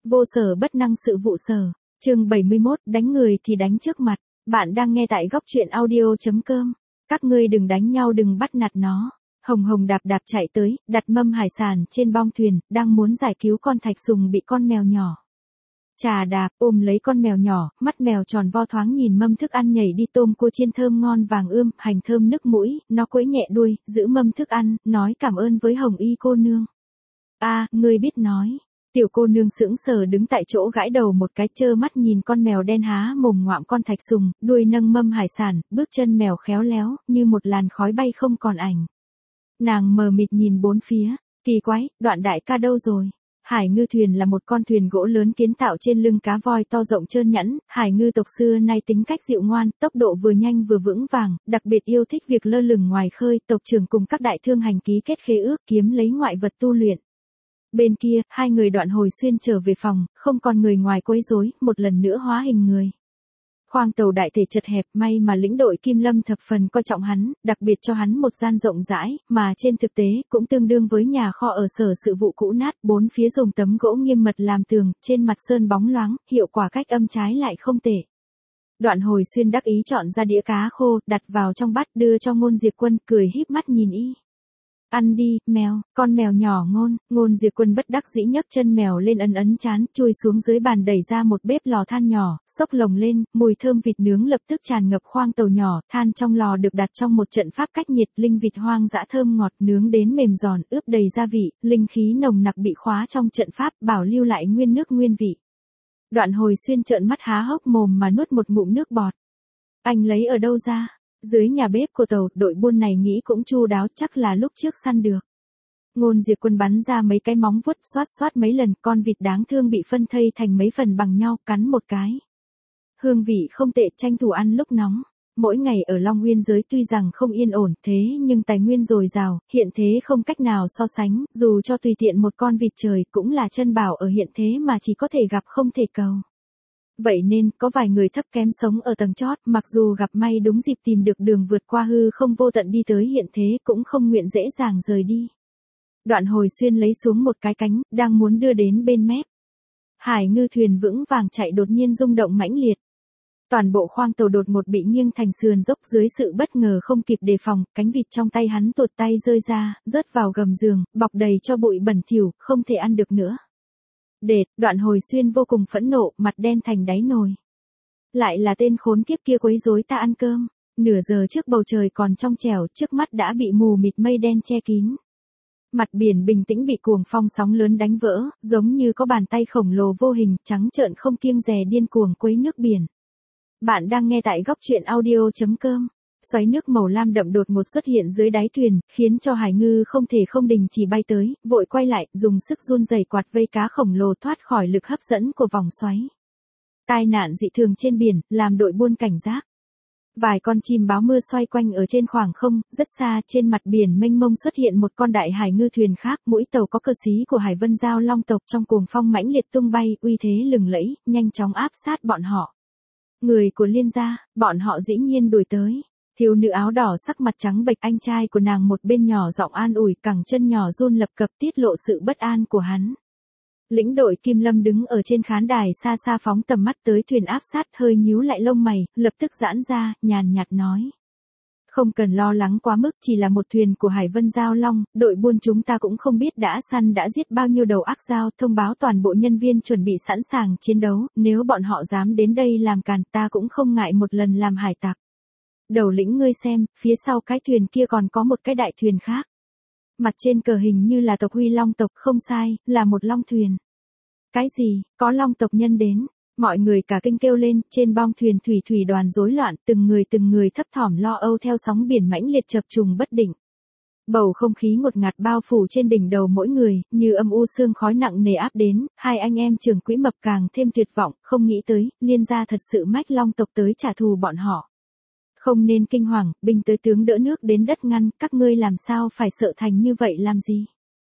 Vô sở bất năng sự vụ sở. Chương 71, đánh người thì đánh trước mặt. Bạn đang nghe tại góc truyện audio.com. Các ngươi đừng đánh nhau, đừng bắt nạt nó. Hồng Hồng đạp đạp chạy tới, đặt mâm hải sản trên bong thuyền, đang muốn giải cứu con thạch sùng bị con mèo nhỏ chà đạp, ôm lấy con mèo nhỏ, mắt mèo tròn vo thoáng nhìn mâm thức ăn nhảy đi, tôm cua chiên thơm ngon vàng ươm, hành thơm nức mũi, nó quẫy nhẹ đuôi, giữ mâm thức ăn, nói cảm ơn với Hồng Y cô nương. Ngươi biết nói. Tiểu cô nương sững sờ đứng tại chỗ gãi đầu một cái, trơ mắt nhìn con mèo đen há mồm ngoạm con thạch sùng, đuôi nâng mâm hải sản, bước chân mèo khéo léo, như một làn khói bay không còn ảnh. Nàng mờ mịt nhìn bốn phía, kỳ quái, Đoạn đại ca đâu rồi? Hải ngư thuyền là một con thuyền gỗ lớn kiến tạo trên lưng cá voi to rộng trơn nhẵn, hải ngư tộc xưa nay tính cách dịu ngoan, tốc độ vừa nhanh vừa vững vàng, đặc biệt yêu thích việc lơ lửng ngoài khơi, tộc trưởng cùng các đại thương hành ký kết khế ước kiếm lấy ngoại vật tu luyện. Bên kia, hai người Đoạn Hồi Xuyên trở về phòng, không còn người ngoài quấy rối, một lần nữa hóa hình người. Khoang tàu đại thể chật hẹp, may mà lĩnh đội Kim Lâm thập phần coi trọng hắn, đặc biệt cho hắn một gian rộng rãi, mà trên thực tế, cũng tương đương với nhà kho ở sở sự vụ cũ nát, bốn phía dùng tấm gỗ nghiêm mật làm tường, trên mặt sơn bóng loáng, hiệu quả cách âm trái lại không tệ. Đoạn Hồi Xuyên đắc ý chọn ra đĩa cá khô, đặt vào trong bát đưa cho Ngôn Diệp Quân, cười híp mắt nhìn y. Ăn đi, mèo, con mèo nhỏ Ngôn Diệp Quân bất đắc dĩ nhấc chân mèo lên ấn chán, chui xuống dưới bàn đẩy ra một bếp lò than nhỏ, xốc lồng lên, mùi thơm vịt nướng lập tức tràn ngập khoang tàu nhỏ, than trong lò được đặt trong một trận pháp cách nhiệt, linh vịt hoang dã thơm ngọt nướng đến mềm giòn, ướp đầy gia vị, linh khí nồng nặc bị khóa trong trận pháp, bảo lưu lại nguyên nước nguyên vị. Đoạn Hồi Xuyên trợn mắt há hốc mồm mà nuốt một ngụm nước bọt. Anh lấy ở đâu ra? Dưới nhà bếp của tàu, đội buôn này nghĩ cũng chu đáo, chắc là lúc trước săn được. Ngôn Diệp Quân bắn ra mấy cái móng vuốt, xoát mấy lần, con vịt đáng thương bị phân thây thành mấy phần bằng nhau, cắn một cái. Hương vị không tệ, tranh thủ ăn lúc nóng. Mỗi ngày ở Long Nguyên giới tuy rằng không yên ổn, thế nhưng tài nguyên dồi dào, hiện thế không cách nào so sánh, dù cho tùy tiện một con vịt trời cũng là chân bảo ở hiện thế mà chỉ có thể gặp không thể cầu. Vậy nên, có vài người thấp kém sống ở tầng chót, mặc dù gặp may đúng dịp tìm được đường vượt qua hư không vô tận đi tới hiện thế, cũng không nguyện dễ dàng rời đi. Đoạn Hồi Xuyên lấy xuống một cái cánh, đang muốn đưa đến bên mép. Hải ngư thuyền vững vàng chạy đột nhiên rung động mãnh liệt. Toàn bộ khoang tàu đột ngột bị nghiêng thành sườn dốc, dưới sự bất ngờ không kịp đề phòng, cánh vịt trong tay hắn tuột tay rơi ra, rớt vào gầm giường, bọc đầy cho bụi bẩn thỉu, không thể ăn được nữa. Đoạn Hồi Xuyên vô cùng phẫn nộ, mặt đen thành đáy nồi. Lại là tên khốn kiếp kia quấy rối ta ăn cơm. Nửa giờ trước bầu trời còn trong trẻo, trước mắt đã bị mù mịt mây đen che kín. Mặt biển bình tĩnh bị cuồng phong sóng lớn đánh vỡ, giống như có bàn tay khổng lồ vô hình, trắng trợn không kiêng dè điên cuồng quấy nước biển. Bạn đang nghe tại góc truyện audio.com. Xoáy nước màu lam đậm đột ngột xuất hiện dưới đáy thuyền, khiến cho hải ngư không thể không đình chỉ bay tới, vội quay lại, dùng sức run rẩy quạt vây cá khổng lồ thoát khỏi lực hấp dẫn của vòng xoáy. Tai nạn dị thường trên biển, làm đội buôn cảnh giác. Vài con chim báo mưa xoay quanh ở trên khoảng không, rất xa, trên mặt biển mênh mông xuất hiện một con đại hải ngư thuyền khác, mũi tàu có cờ xí của Hải Vân Giao Long tộc, trong cuồng phong mãnh liệt tung bay, uy thế lừng lẫy, nhanh chóng áp sát bọn họ. Người của Liên gia, bọn họ dĩ nhiên đuổi tới. Thiếu nữ áo đỏ sắc mặt trắng bệch, anh trai của nàng một bên nhỏ giọng an ủi, cẳng chân nhỏ run lập cập tiết lộ sự bất an của hắn. Lĩnh đội Kim Lâm đứng ở trên khán đài xa xa phóng tầm mắt tới thuyền áp sát, hơi nhíu lại lông mày, lập tức giãn ra, nhàn nhạt nói. Không cần lo lắng quá mức, chỉ là một thuyền của Hải Vân Giao Long, đội buôn chúng ta cũng không biết đã săn đã giết bao nhiêu đầu ác dao, thông báo toàn bộ nhân viên chuẩn bị sẵn sàng chiến đấu, nếu bọn họ dám đến đây làm càn ta cũng không ngại một lần làm hải tặc. Đầu lĩnh ngươi xem, phía sau cái thuyền kia còn có một cái đại thuyền khác. Mặt trên cờ hình như là tộc Huy Long tộc, không sai, là một long thuyền. Cái gì, có long tộc nhân đến? Mọi người cả kinh kêu lên, trên bong thuyền thủy đoàn rối loạn, từng người thấp thỏm lo âu theo sóng biển mãnh liệt chập trùng bất định. Bầu không khí ngột ngạt bao phủ trên đỉnh đầu mỗi người, như âm u sương khói nặng nề áp đến, hai anh em trưởng quỹ mập càng thêm tuyệt vọng, không nghĩ tới, Liên gia thật sự mách long tộc tới trả thù bọn họ. Không nên kinh hoàng, binh tới tướng đỡ nước đến đất ngăn, các ngươi làm sao phải sợ thành như vậy làm gì?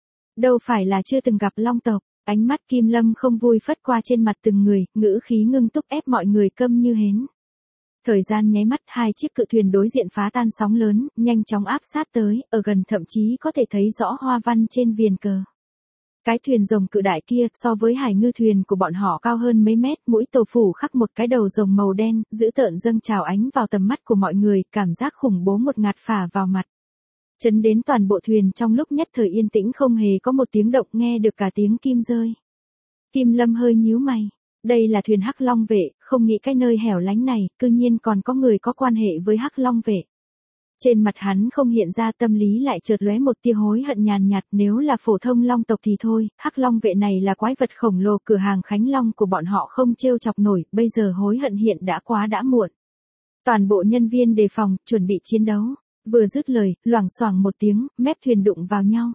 Đâu phải là chưa từng gặp long tộc, ánh mắt Kim Lâm không vui phất qua trên mặt từng người, ngữ khí ngưng túc ép mọi người câm như hến. Thời gian nháy mắt, hai chiếc cự thuyền đối diện phá tan sóng lớn, nhanh chóng áp sát tới, ở gần thậm chí có thể thấy rõ hoa văn trên viền cờ. Cái thuyền rồng cự đại kia so với hải ngư thuyền của bọn họ cao hơn mấy mét, mũi tàu phủ khắc một cái đầu rồng màu đen, dữ tợn dâng trào ánh vào tầm mắt của mọi người, cảm giác khủng bố một ngạt phả vào mặt. Chấn đến toàn bộ thuyền trong lúc nhất thời yên tĩnh không hề có một tiếng động, nghe được cả tiếng kim rơi. Kim Lâm hơi nhíu mày. Đây là thuyền Hắc Long vệ, không nghĩ cái nơi hẻo lánh này, cư nhiên còn có người có quan hệ với Hắc Long vệ. Trên mặt hắn không hiện ra, tâm lý lại chợt lóe một tia hối hận nhàn nhạt, nếu là phổ thông long tộc thì thôi, Hắc Long vệ này là quái vật khổng lồ, cửa hàng Khánh Long của bọn họ không trêu chọc nổi, bây giờ hối hận hiện đã muộn. Toàn bộ nhân viên đề phòng, chuẩn bị chiến đấu. Vừa dứt lời, loảng xoảng một tiếng, mép thuyền đụng vào nhau.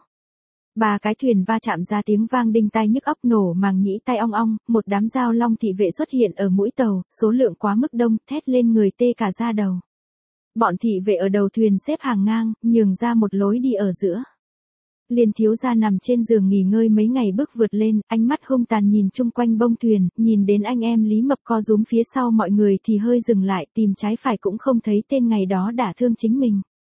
Ba cái thuyền va chạm ra tiếng vang đinh tai nhức óc, nổ màng nhĩ tai ong ong, một đám dao long thị vệ xuất hiện ở mũi tàu, số lượng quá mức đông, thét lên người tê cả da đầu. Bọn thị vệ ở đầu thuyền xếp hàng ngang, nhường ra một lối đi ở giữa. Liên thiếu gia nằm trên giường nghỉ ngơi mấy ngày bước vượt lên, ánh mắt hung tàn nhìn chung quanh bông thuyền, nhìn đến anh em Lý Mập co rúm phía sau mọi người thì hơi dừng lại, tìm trái phải cũng không thấy tên ngày đó đả thương chính mình.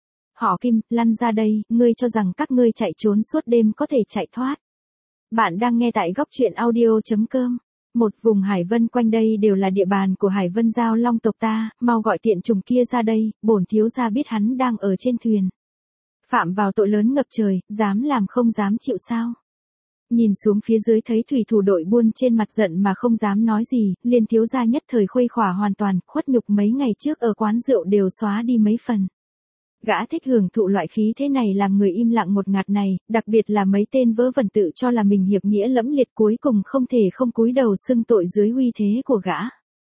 Họ Kim, lăn ra đây, ngươi cho rằng các ngươi chạy trốn suốt đêm có thể chạy thoát. Bạn đang nghe tại góc truyện audio.com. Một vùng hải vân quanh đây đều là địa bàn của hải vân giao long tộc ta, mau gọi tiện trùng kia ra đây, bổn thiếu gia biết hắn đang ở trên thuyền. Phạm vào tội lớn ngập trời, dám làm không dám chịu sao. Nhìn xuống phía dưới thấy thủy thủ đội buôn trên mặt giận mà không dám nói gì, Liên thiếu gia nhất thời khuây khỏa hoàn toàn, khuất nhục mấy ngày trước ở quán rượu đều xóa đi mấy phần. Gã thích hưởng thụ loại khí thế này làm người im lặng một ngạt này, đặc biệt là mấy tên vớ vẩn tự cho là mình hiệp nghĩa lẫm liệt cuối cùng không thể không cúi đầu xưng tội dưới uy thế của gã.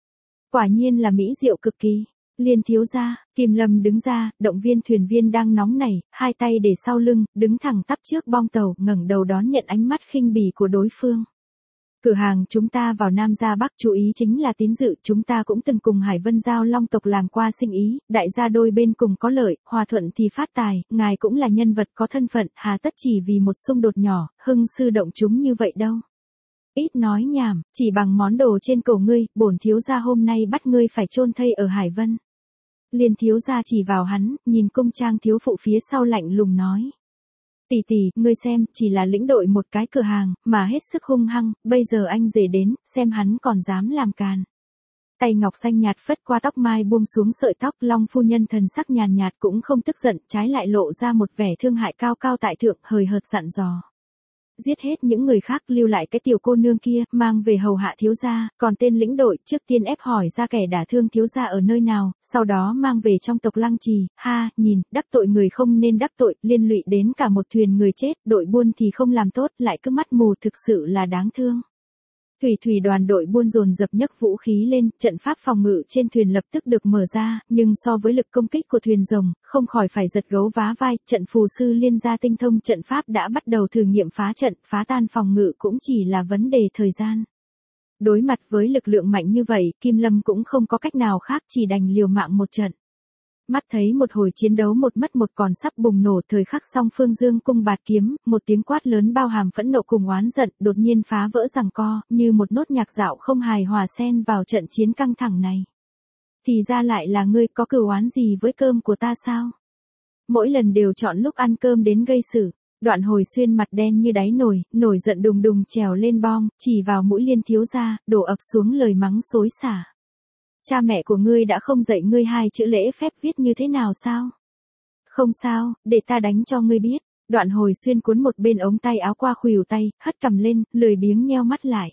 Quả nhiên là mỹ diệu cực kỳ. Liên thiếu gia, Kim Lâm đứng ra, động viên thuyền viên đang nóng nảy, hai tay để sau lưng, đứng thẳng tắp trước bong tàu, ngẩng đầu đón nhận ánh mắt khinh bỉ của đối phương. Cửa hàng chúng ta vào Nam ra Bắc chú ý chính là tín dự, chúng ta cũng từng cùng Hải Vân Giao Long tộc làm qua sinh ý, đại gia đôi bên cùng có lợi, hòa thuận thì phát tài, ngài cũng là nhân vật có thân phận, hà tất chỉ vì một xung đột nhỏ, hưng sư động chúng như vậy đâu. Ít nói nhảm, chỉ bằng món đồ trên cổ ngươi, bổn thiếu gia hôm nay bắt ngươi phải chôn thây ở Hải Vân. Liên thiếu gia chỉ vào hắn, nhìn cung trang thiếu phụ phía sau lạnh lùng nói. Tỷ tỷ, ngươi xem, chỉ là lĩnh đội một cái cửa hàng, mà hết sức hung hăng, bây giờ anh rể đến, xem hắn còn dám làm càn. Tay ngọc xanh nhạt phất qua tóc mai buông xuống sợi tóc, Long phu nhân thần sắc nhàn nhạt cũng không tức giận, trái lại lộ ra một vẻ thương hại cao cao tại thượng, hời hợt dặn dò. Giết hết những người khác, lưu lại cái tiểu cô nương kia, mang về hầu hạ thiếu gia, còn tên lĩnh đội, trước tiên ép hỏi ra kẻ đả thương thiếu gia ở nơi nào, sau đó mang về trong tộc Lăng Trì, nhìn, đắc tội người không nên đắc tội, liên lụy đến cả một thuyền người chết, đội buôn thì không làm tốt, lại cứ mắt mù, thực sự là đáng thương. Thủy đoàn đội buôn dồn dập nhấc vũ khí lên, trận pháp phòng ngự trên thuyền lập tức được mở ra, nhưng so với lực công kích của thuyền rồng, không khỏi phải giật gấu vá vai, trận phù sư liên gia tinh thông trận pháp đã bắt đầu thử nghiệm phá trận, phá tan phòng ngự cũng chỉ là vấn đề thời gian. Đối mặt với lực lượng mạnh như vậy, Kim Lâm cũng không có cách nào khác, chỉ đành liều mạng một trận. Mắt thấy một hồi chiến đấu một mất một còn sắp bùng nổ, thời khắc song phương dương cung bạt kiếm, một tiếng quát lớn bao hàm phẫn nộ cùng oán giận, đột nhiên phá vỡ giằng co, như một nốt nhạc dạo không hài hòa xen vào trận chiến căng thẳng này. Thì ra lại là ngươi, có cửu oán gì với cơm của ta sao? Mỗi lần đều chọn lúc ăn cơm đến gây sự. Đoạn Hồi Xuyên mặt đen như đáy nồi, nổi giận đùng đùng trèo lên bong, chỉ vào mũi Liên thiếu gia, đổ ập xuống lời mắng xối xả. Cha mẹ của ngươi đã không dạy ngươi hai chữ lễ phép viết như thế nào sao? Không sao, để ta đánh cho ngươi biết. Đoạn Hồi Xuyên cuốn một bên ống tay áo qua khuỷu tay, hất cằm lên, lười biếng nheo mắt lại.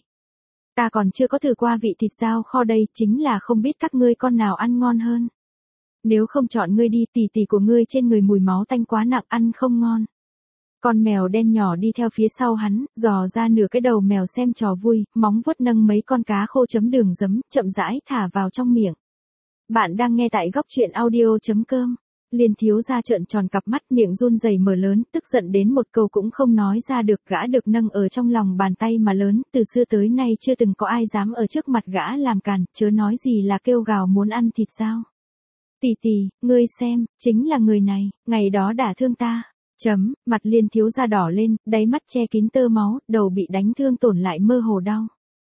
Ta còn chưa có thử qua vị thịt dao kho đây, chính là không biết các ngươi con nào ăn ngon hơn. Nếu không chọn ngươi đi, tỷ tỷ của ngươi trên người mùi máu tanh quá nặng, ăn không ngon. Con mèo đen nhỏ đi theo phía sau hắn, dò ra nửa cái đầu mèo xem trò vui, móng vuốt nâng mấy con cá khô chấm đường giấm, chậm rãi thả vào trong miệng. Bạn đang nghe tại góc truyện audio.com. Liên thiếu gia trợn tròn cặp mắt, miệng run rẩy mở lớn, tức giận đến một câu cũng không nói ra được, gã được nâng ở trong lòng bàn tay mà lớn, từ xưa tới nay chưa từng có ai dám ở trước mặt gã làm càn, chớ nói gì là kêu gào muốn ăn thịt dao. Tỷ tỷ, ngươi xem, chính là người này, ngày đó đả thương ta. Mặt Liên thiếu gia đỏ lên, đáy mắt che kín tơ máu, đầu bị đánh thương tổn lại mơ hồ đau.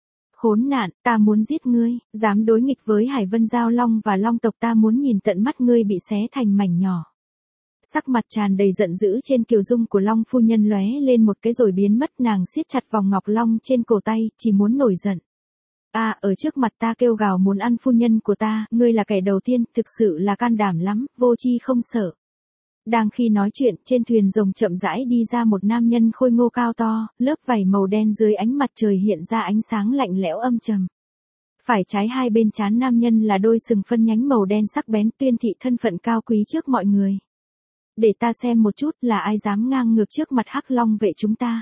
Khốn nạn, ta muốn giết ngươi, dám đối nghịch với Hải Vân Giao Long và Long tộc, ta muốn nhìn tận mắt ngươi bị xé thành mảnh nhỏ. Sắc mặt tràn đầy giận dữ trên kiều dung của Long phu nhân lóe lên một cái rồi biến mất, nàng siết chặt vòng ngọc long trên cổ tay, chỉ muốn nổi giận. Ở trước mặt ta kêu gào muốn ăn phu nhân của ta, ngươi là kẻ đầu tiên, thực sự là can đảm lắm, vô tri không sợ. Đang khi nói chuyện, trên thuyền rồng chậm rãi đi ra một nam nhân khôi ngô cao to, lớp vảy màu đen dưới ánh mặt trời hiện ra ánh sáng lạnh lẽo âm trầm. Phải trái hai bên trán nam nhân là đôi sừng phân nhánh màu đen sắc bén, tuyên thị thân phận cao quý trước mọi người. Để ta xem một chút là ai dám ngang ngược trước mặt Hắc Long vệ chúng ta.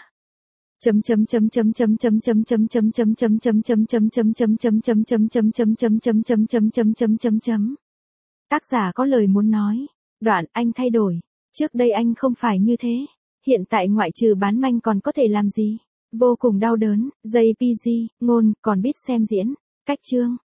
Tác giả có lời muốn nói. Đoạn anh thay đổi. Trước đây anh không phải như thế. Hiện tại ngoại trừ bán manh còn có thể làm gì? Vô cùng đau đớn. JPG, ngôn, còn biết xem diễn. Cách chương.